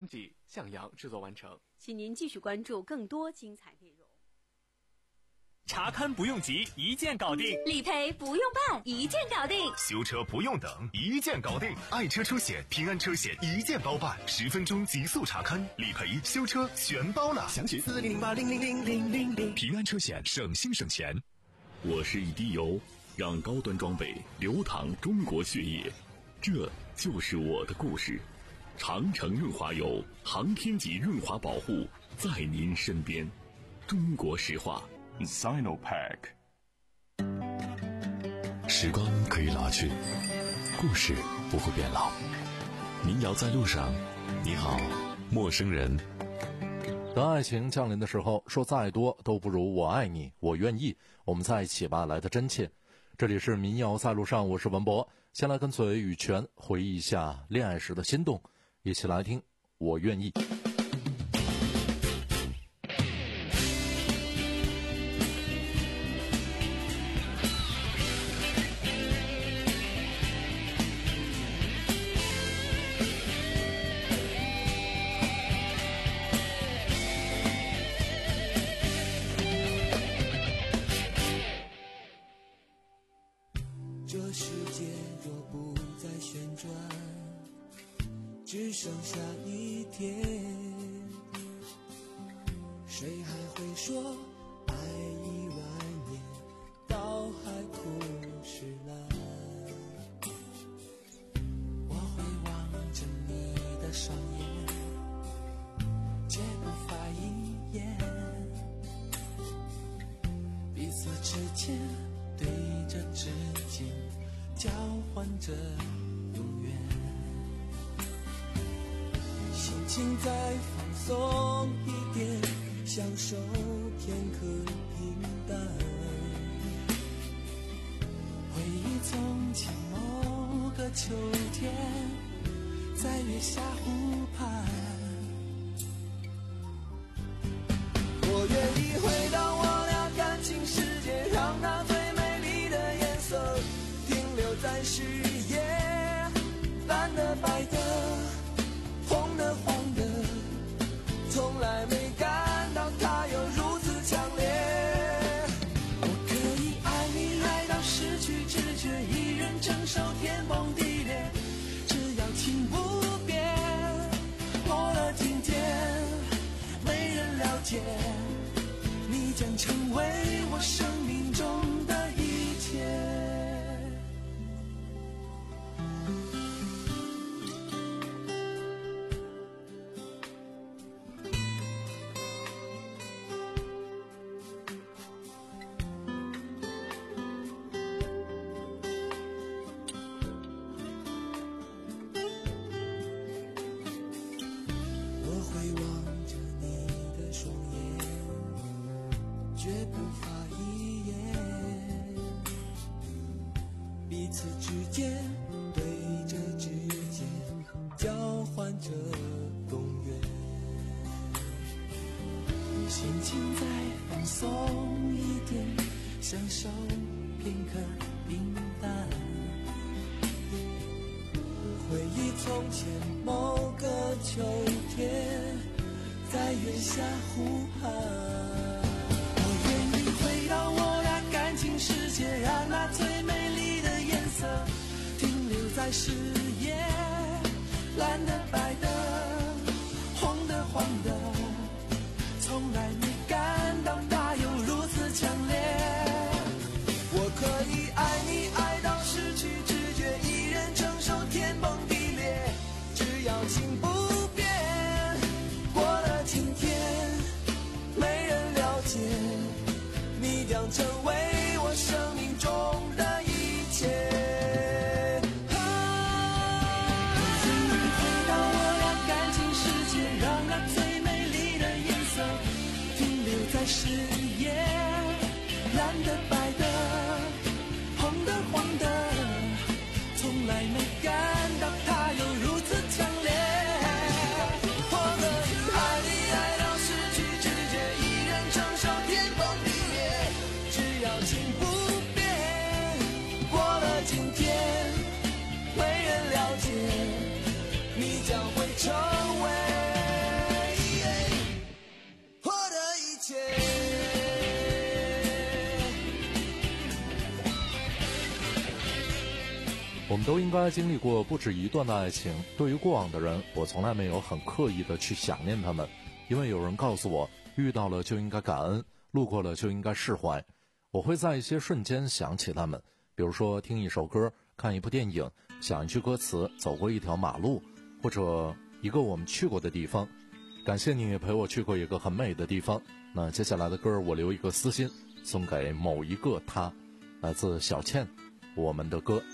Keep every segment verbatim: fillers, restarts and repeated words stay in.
辑向阳制作完成。 请您继续关注更多精彩内容。 查看不用急，一键搞定； 理赔不用办，一键搞定； 修车不用等，一键搞定。爱车出险、平安车险一键包办，十分钟极速查看，理赔、修车全包了。详询四零零八零零零零零零。平安车险，省心省钱。 我是一滴油，让高端装备流淌中国血液，这就是我的故事。长城润滑油，航天级润滑保护，在您身边。中国石化。 Sinopack。 时光可以老去，故事不会变老。民谣在路上，你好，陌生人。 当爱情降临的时候，说再多都不如我爱你，我愿意，我们在一起吧来的真切。这里是民谣在路上，我是文博。先来跟随羽泉回忆一下恋爱时的心动，一起来听我愿意。 只剩下一天，谁还会说爱一万年，到海枯石烂？我会望着你的双眼，绝不发一言，彼此之间对着指尖交换着永远。心情再放松一点，享受片刻平淡，回忆从前某个秋天，在月下湖畔，我愿意回到我俩感情世界，让那最美丽的颜色停留在视野，蓝的白的红的黄的，从来没感到它有如此强烈。我可以爱你爱到失去知觉，一人承受天崩地裂，只要情不变，过了今天没人了解，你将成为我生命中的一切。心情再放松一点，享受片刻平淡，回忆从前某个秋天，在月下湖畔，我愿意回到我俩感情世界，让那最美丽的颜色停留在视野，蓝的白的红的黄的，从来没感到它有如此强烈。我可以爱你爱到失去知觉，一人承受天崩地裂，只要情不变，过了今天没人了解，你将成为我生命中的一切。回到我俩感情世界，让那最美我们都应该经历过不止一段的爱情，对于过往的人，我从来没有很刻意的去想念他们，因为有人告诉我，遇到了就应该感恩，路过了就应该释怀。我会在一些瞬间想起他们，比如说听一首歌，看一部电影，想一句歌词，走过一条马路，或者一个我们去过的地方。感谢你陪我去过一个很美的地方。那接下来的歌，我留一个私心送给某一个他，来自小倩，我们的歌。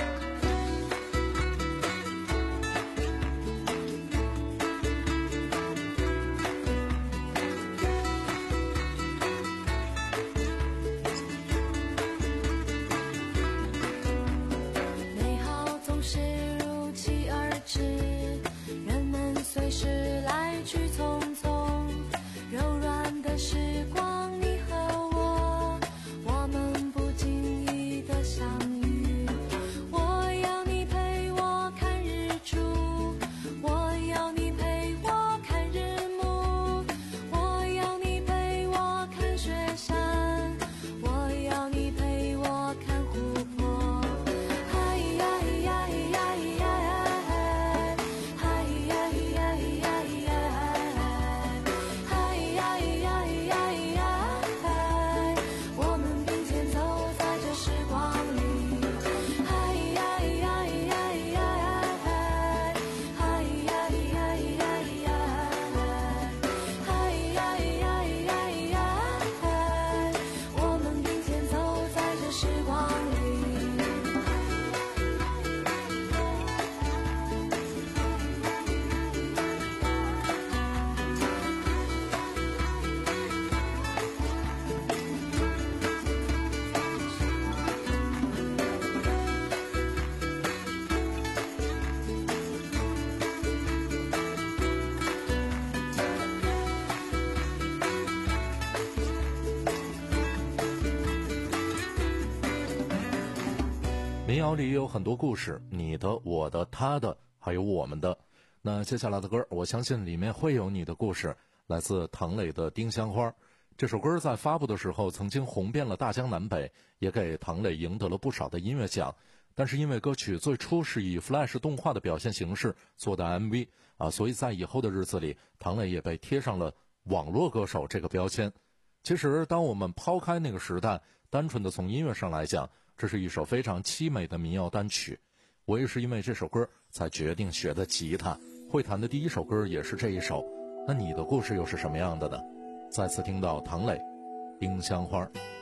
民谣里有很多故事，你的、我的、他的，还有我们的。那接下来的歌，我相信里面会有你的故事，来自唐磊的《丁香花》。这首歌在发布的时候曾经红遍了大江南北，也给唐磊赢得了不少的音乐奖。但是因为歌曲最初是以 Flash 动画的表现形式做的 M V 啊，所以在以后的日子里，唐磊也被贴上了网络歌手这个标签。其实当我们抛开那个时代，单纯的从音乐上来讲，这是一首非常凄美的民谣单曲。我也是因为这首歌才决定学的吉他，会弹的第一首歌也是这一首。那你的故事又是什么样的呢？再次听到唐磊《丁香花》。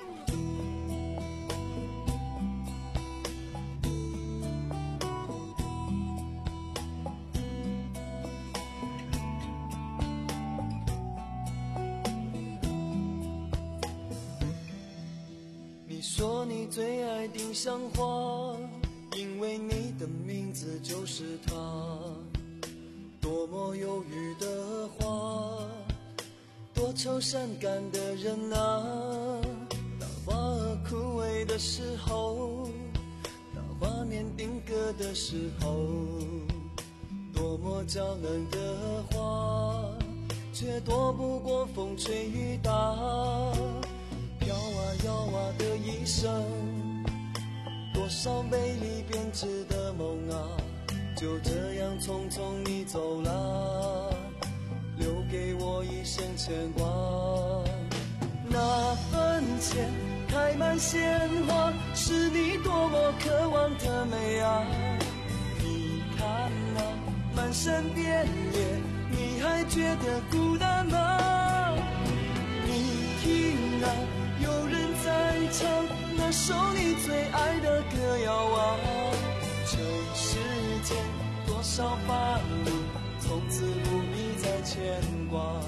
你说你最爱丁香花，因为你的名字就是它。多么忧郁的花，多愁善感的人啊。当花儿枯萎的时候，当画面定格的时候，多么娇嫩的花，却躲不过风吹雨打。摇啊摇啊的一生，多少美丽编织的梦啊，就这样匆匆你走了，留给我一生牵挂。那坟前开满鲜花，是你多么渴望的美啊。你看啊，满山遍野，你还觉得孤单吗？你听啊，有人在唱那首你最爱的歌谣啊。这世间多少烦恼，从此不必再牵挂。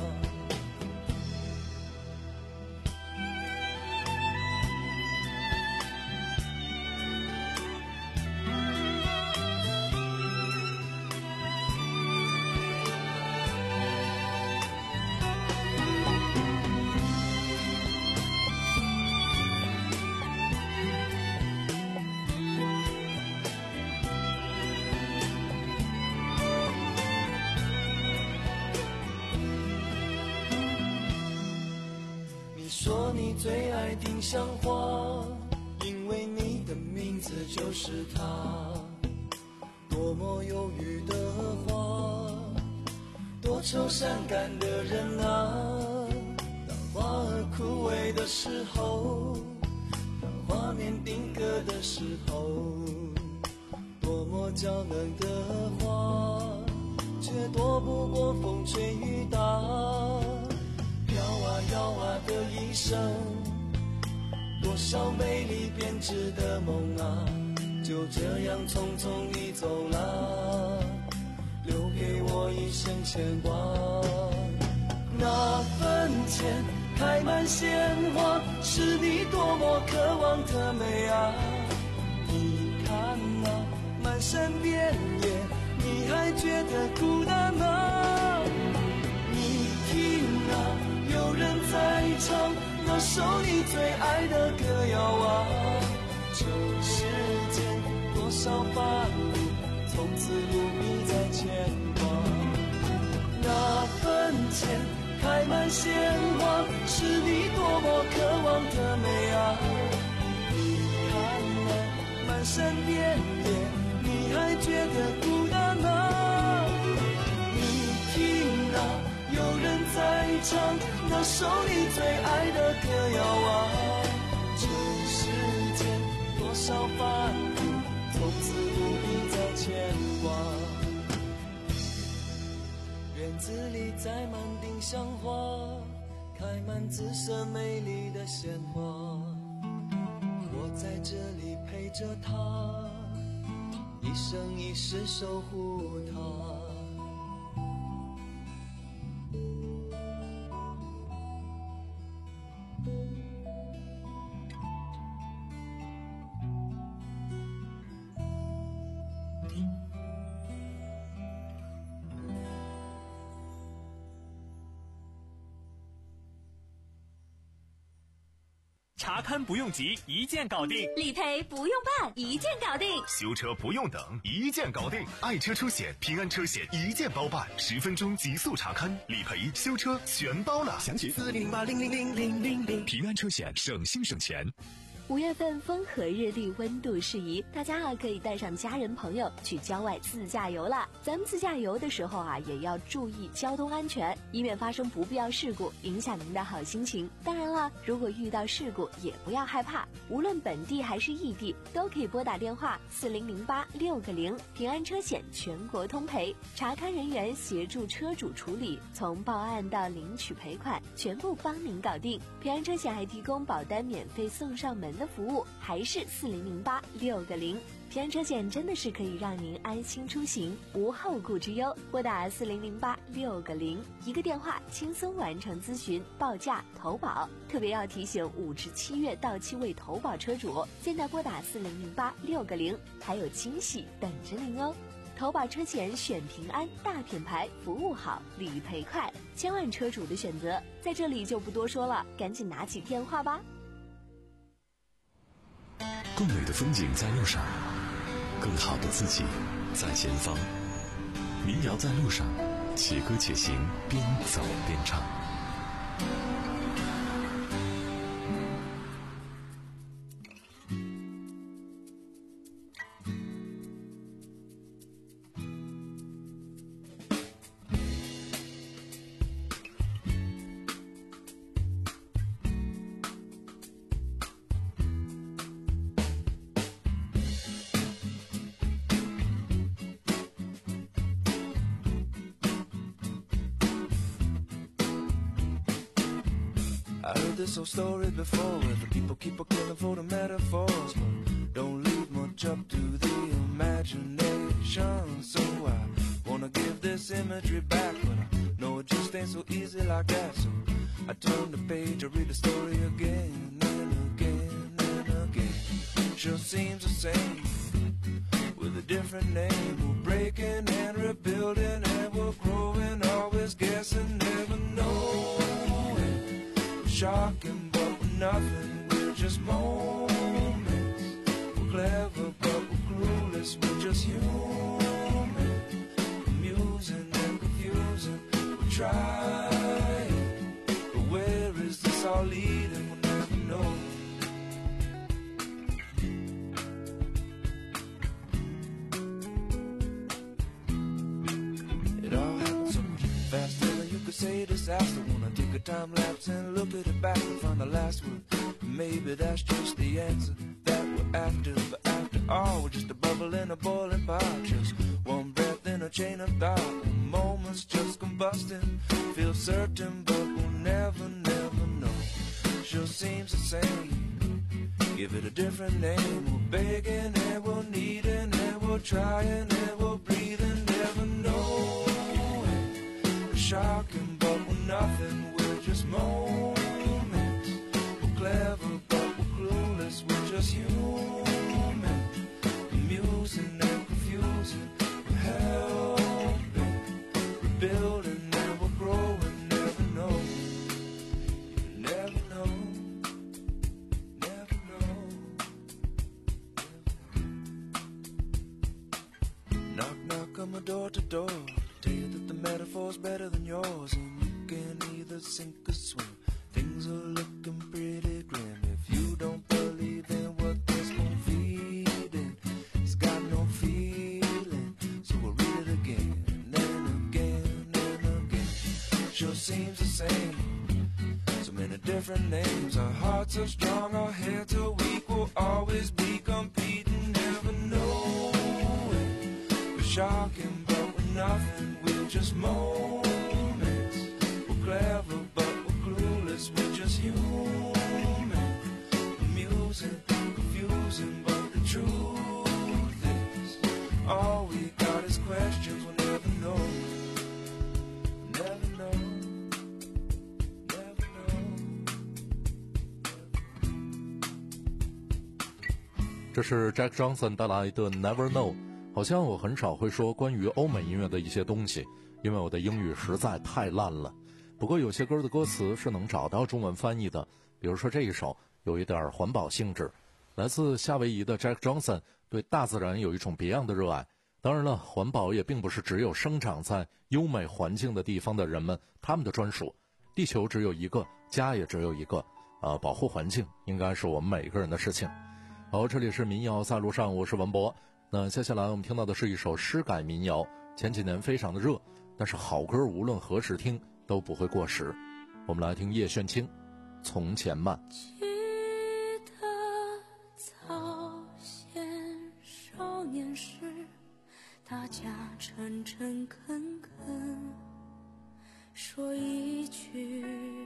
说你最爱丁香花，因为你的名字就是它。 多么忧郁的花，多愁善感的人啊。当花儿枯萎的时候，当画面定格的时候，多么娇嫩的花，却躲不过风吹雨打。飘啊摇啊的一生，多少美丽编织的梦啊，就这样匆匆地走了，留给我一生牵挂。那坟前开满鲜花，是你多么渴望的美啊！你看啊，满山遍野，你还觉得孤单吗？你听啊，有人在唱那首你最爱的歌谣啊。这世间多少烦恼，从此不必再牵挂。那坟前开满鲜花，是你多么渴望的美啊！你看啊，满山遍野，你还觉得孤单吗？你听啊，有人在唱那首你最爱的歌谣啊。这世间多少烦恼，从此不必再牵挂。院子里栽满丁香花，开满紫色美丽的鲜花。我在这里陪着她，一生一世守护她。 查看不用急，一键搞定； 理赔不用办，一键搞定； 修车不用等，一键搞定。爱车出险，平安车险一键包办，十分钟极速查看，理赔、修车全包了。详询四零零八零零零零零零。平安车险，省心省钱。 五月份风和日丽，温度适宜，大家啊可以带上家人朋友去郊外自驾游了。咱们自驾游的时候啊，也要注意交通安全，以免发生不必要事故，影响您的好心情。当然了，如果遇到事故，也不要害怕，无论本地还是异地，都可以拨打电话四零零八六个零，平安车险全国通赔，查看人员协助车主处理，从报案到领取赔款，全部帮您搞定。平安车险还提供保单免费送上门的服务，还是四零零八六个零。平安车险真的是可以让您安心出行，无后顾之忧。拨打四零零八六个零，一个电话轻松完成咨询、报价、投保。特别要提醒五至七月到期未投保车主，现在拨打四零零八六个零，还有惊喜等着您哦。投保车险选平安，大品牌，服务好，理赔快，千万车主的选择，在这里就不多说了，赶紧拿起电话吧。 更美的风景在路上，更好的自己在前方。民谣在路上，且歌且行，边走边唱。 I heard this old story before, where the people keep a killing for the metaphors, but don't leave much up to the imagination. So I wanna give this imagery back, but I know it just ain't so easy like that. So I turn the page, I read the story again and again and again. Sure seems the same, with a different name. We're breaking and rebuilding, and we're growing, always guessing, never knowing. Shocking, but we're nothing, we're just moments. We're clever, but we're clueless, we're just human. Amusing and confusing, we're trying, but where is this all leading, we'll never know. say disaster. Wanna take a time lapse and look at it back and find the last word. Maybe that's just the answer that we're after. But after all, we're just a bubble in a boiling pot. Just one breath in a chain of thought. Moments just combusting. Feel certain, but we'll never, never know. Sure seems the same. Give it a different name. We're begging and we're needing and we're trying and we're breathing. Never know. Shocking, but we're nothing. We're just moments. We're clever, but we're clueless. We're just human. Amusing and confusing. We're helping, rebuilding, and we're growing. Never know. You never know. Never know. Never know. Knock, knock on my door to door. Tell you that the metaphor's better than yours, and you can either sink or swim. Things are looking pretty grim. If you don't believe in what this won't feed in, it's got no feeling. So we'll read it again and again and again. Sure seems the same. So many different names. Our hearts are strong, our heads are weak. We'll always be competing. Never know it. We're shocking, but we're nothing. We're just moments. We're clever, but we're clueless. We're just human. Amusing, confusing, but the truth is, all we got is questions. We'll never know. Never know. Never know. 这是 Jack Johnson 带来的 Never Know。好像我很少会说关于欧美音乐的一些东西，因为我的英语实在太烂了。不过有些歌的歌词是能找到中文翻译的，比如说这一首有一点环保性质，来自夏威夷的 Jack Johnson 对大自然有一种别样的热爱。当然了，环保也并不是只有生长在优美环境的地方的人们他们的专属。地球只有一个，家也只有一个，呃，保护环境应该是我们每个人的事情。好，这里是民谣在路上，我是文博。那接下来我们听到的是一首诗改民谣，前几年非常的热，但是好歌无论何时听都不会过时。我们来听叶炫清《从前慢》。 记得早先少年时，大家诚诚恳恳，说一句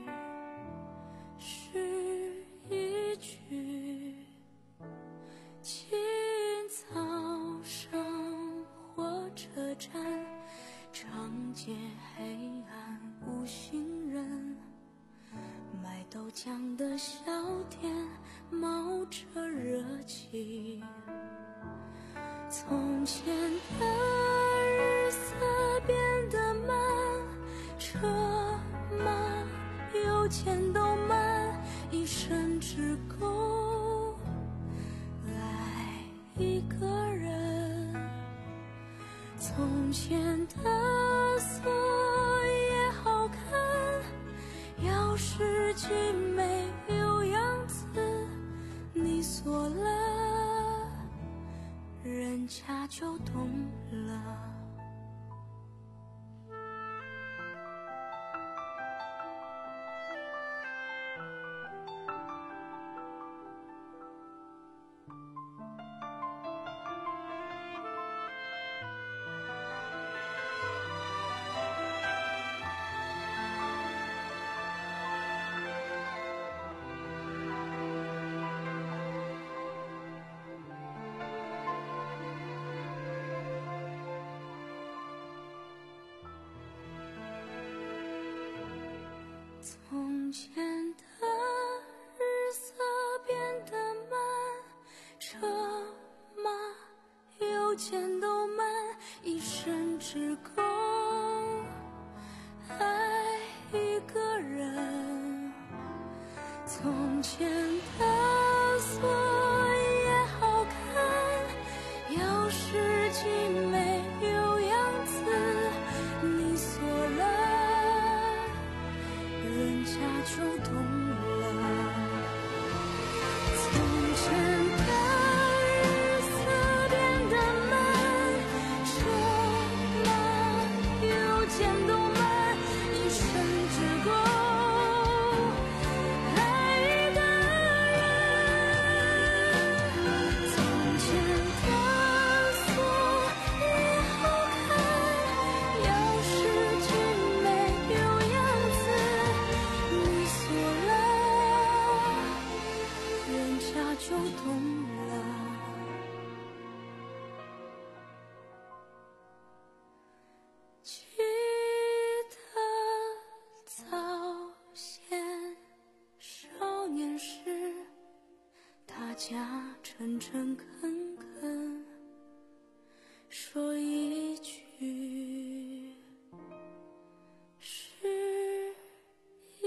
是一句。清早上火车站，长街黑暗无行人，卖豆浆的小店冒着热气。从前的日色变得慢，车马邮件都慢，一生只够爱一个人。从前的锁也好看，钥匙精美有样子，你锁了，人家就懂了。从前的日色变得慢，车马邮件都慢，一生只够爱一个人。从前的锁也好看，钥匙精美有样子，你锁了，人家就懂了。从前的日色变得慢，车马邮件都慢，一生家诚诚恳恳说一句是一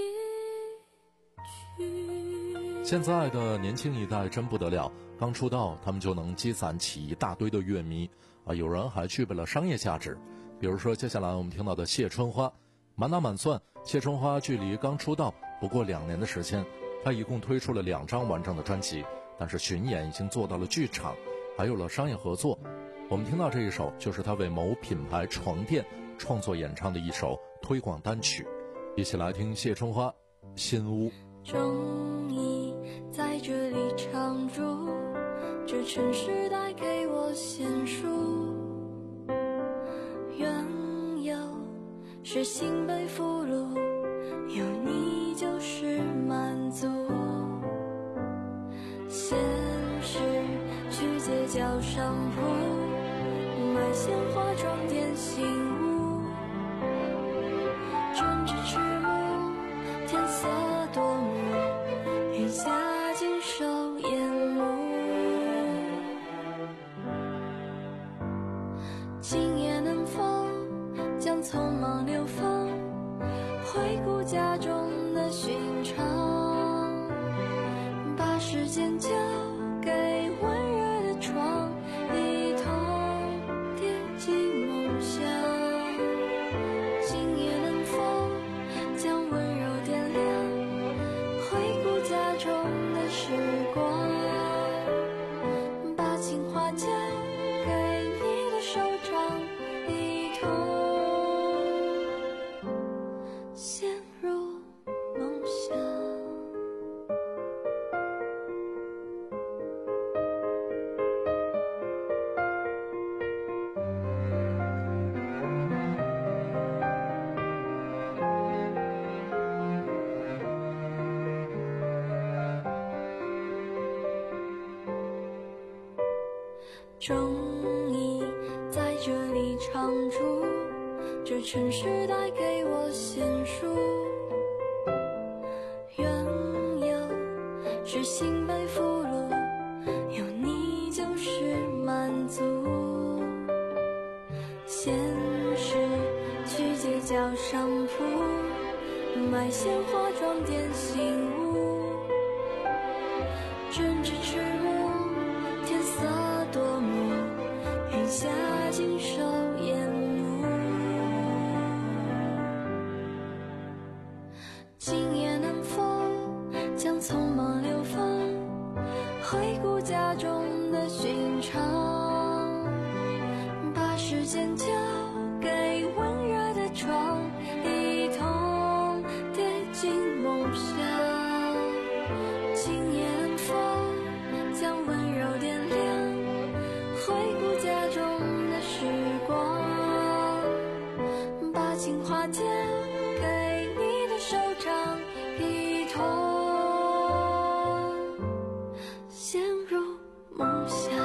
句。 现在的年轻一代真不得了，刚出道他们就能积攒起一大堆的乐迷啊，有人还具备了商业价值。比如说接下来我们听到的谢春花，满打满算谢春花距离刚出道不过两年的时间，她一共推出了两张完整的专辑，但是巡演已经做到了剧场，还有了商业合作。我们听到这一首就是她为某品牌床垫创作演唱的一首推广单曲，一起来听谢春花新屋。 终于在这里常住，这城市带给我鲜淑，缘由是心被俘虏，有你就是满足。现实去街角商铺买鲜花装点新屋，针织翅目天色多么，云下尽收烟幕。今夜能否将匆忙流放，回顾家中的寻常，把时间交给温热的床，一同叠进梦乡。今夜能否将温柔点亮，回顾家中的时光，把情话交给你的手掌，一同陷入梦乡。终于在这里常住，这城市带给我鲜淑，缘由是心被俘虏，有你就是满足。现实去街角商铺买鲜花装点新屋，针织翅目天色多么，云下尽收烟幕。今夜能否将匆忙流放，回顾家中的寻常，把时间交给温热的床，一同叠进梦乡。今夜能否将温柔点亮，回顾家中的时光，把情话交给你的手掌，一同陷入梦乡。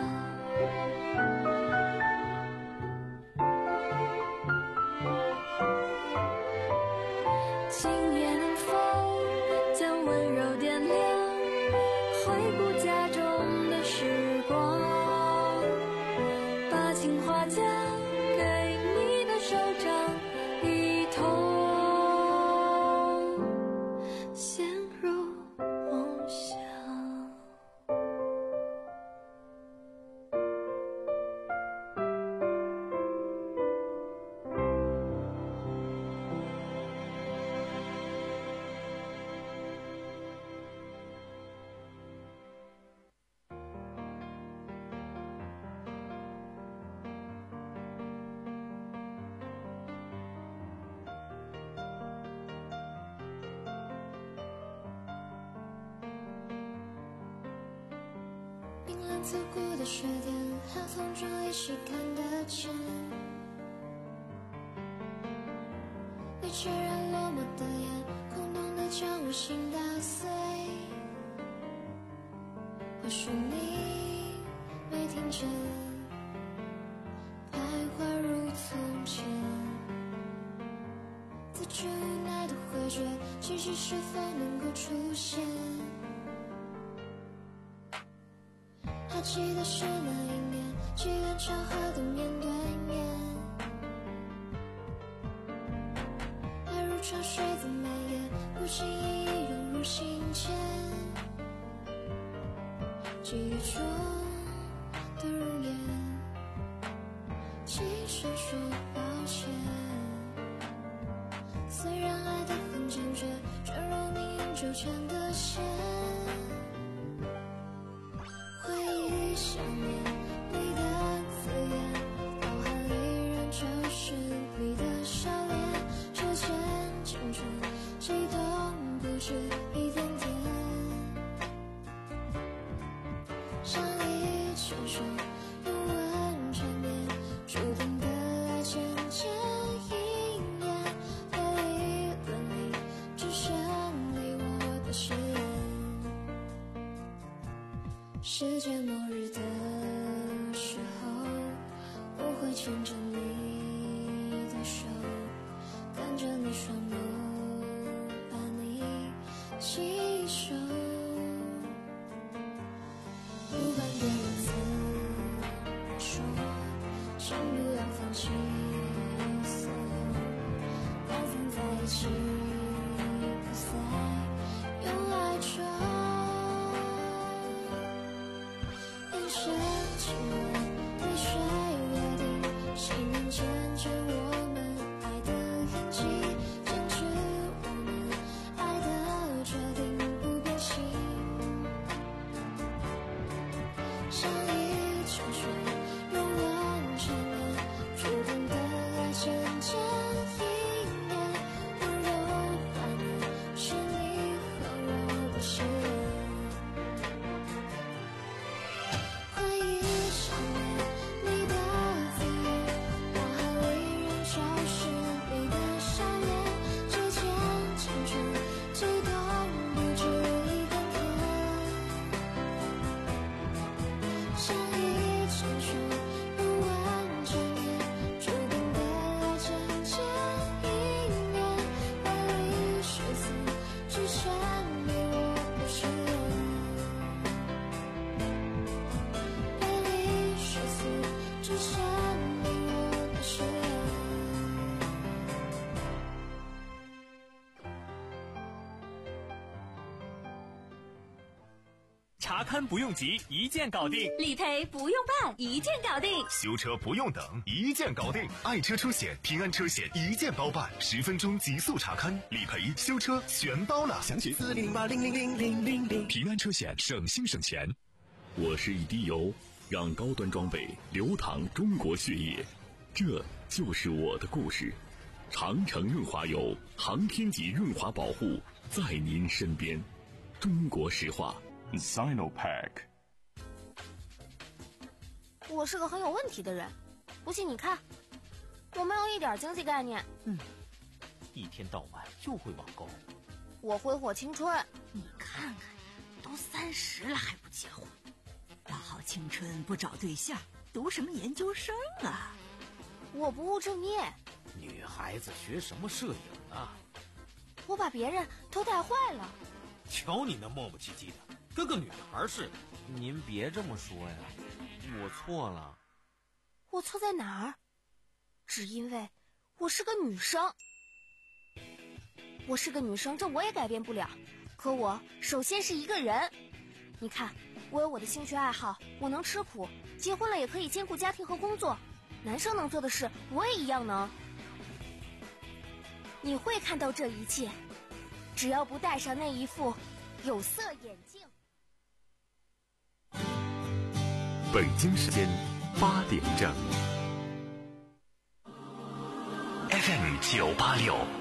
今夜能否将温柔点亮，回顾家中的时光，把情话交给你的手掌，一同陷入梦乡。冰冷刺骨的雪点和同桌依稀看得见，你炽然落寞的眼，空洞的将我心打碎。或许你没听见，徘徊如从前，自知无奈的回绝，其实是否能够出现？ 还记得是哪一年，机缘巧合的面对面，爱如潮水的蔓延，不经意涌入心间，记忆中的容颜，轻声说抱歉。虽然爱得很坚决，却容易纠缠的线。回忆想念你的字眼，脑海里仍旧是你的笑脸，这件青春悸动不止一点点，像一牵手拥吻缠绵，注定的爱渐渐应验，回忆轮里只剩你我的誓言。世界末日的时候，我会牵着你的手，看着你双眸，把你吸收，不管别人怎么说，请不要放弃所有，打散在一起不再用哀愁。眼神亲吻，泪水约定，谁能见证我们爱的痕迹，坚持我们爱的决定不变心，像一场水永远缠绵，注定的爱渐渐应验，温柔怀念是你和我的誓言。回忆想念你的字眼，脑海里仍旧是你的笑脸，这件青春悸动不止一点点，像一牵手拥吻缠绵，注定的爱渐渐应验，回忆是死只剩你我的誓言，回忆是死只剩你我的誓言。 查勘不用急，一键搞定； 理赔不用办，一键搞定； 修车不用等，一键搞定。爱车出险，平安车险一键包办，十分钟极速查勘，理赔、修车全包了。详询四零零八零零零零零零。平安车险，省心省钱。 我是一滴油，让高端装备流淌中国血液，这就是我的故事。长城润滑油，航天级润滑保护，在您身边。中国石化。 Sinopack。 我是个很有问题的人，不信你看，我没有一点经济概念。 嗯，一天到晚就会网购。 我挥霍青春。 你看看，都三十了还不结婚，大好青春不找对象，读什么研究生啊？ 我不务正业。 女孩子学什么摄影啊？ 我把别人都带坏了。 瞧你那磨磨唧唧的，跟个女孩似的。 您别这么说呀，我错了。 我错在哪儿？只因为我是个女生。我是个女生，这我也改变不了。可我首先是一个人。你看，我有我的兴趣爱好，我能吃苦，结婚了也可以兼顾家庭和工作。男生能做的事，我也一样能。你会看到这一切，只要不戴上那一副有色眼镜。 北京时间八点整。F M 九八六。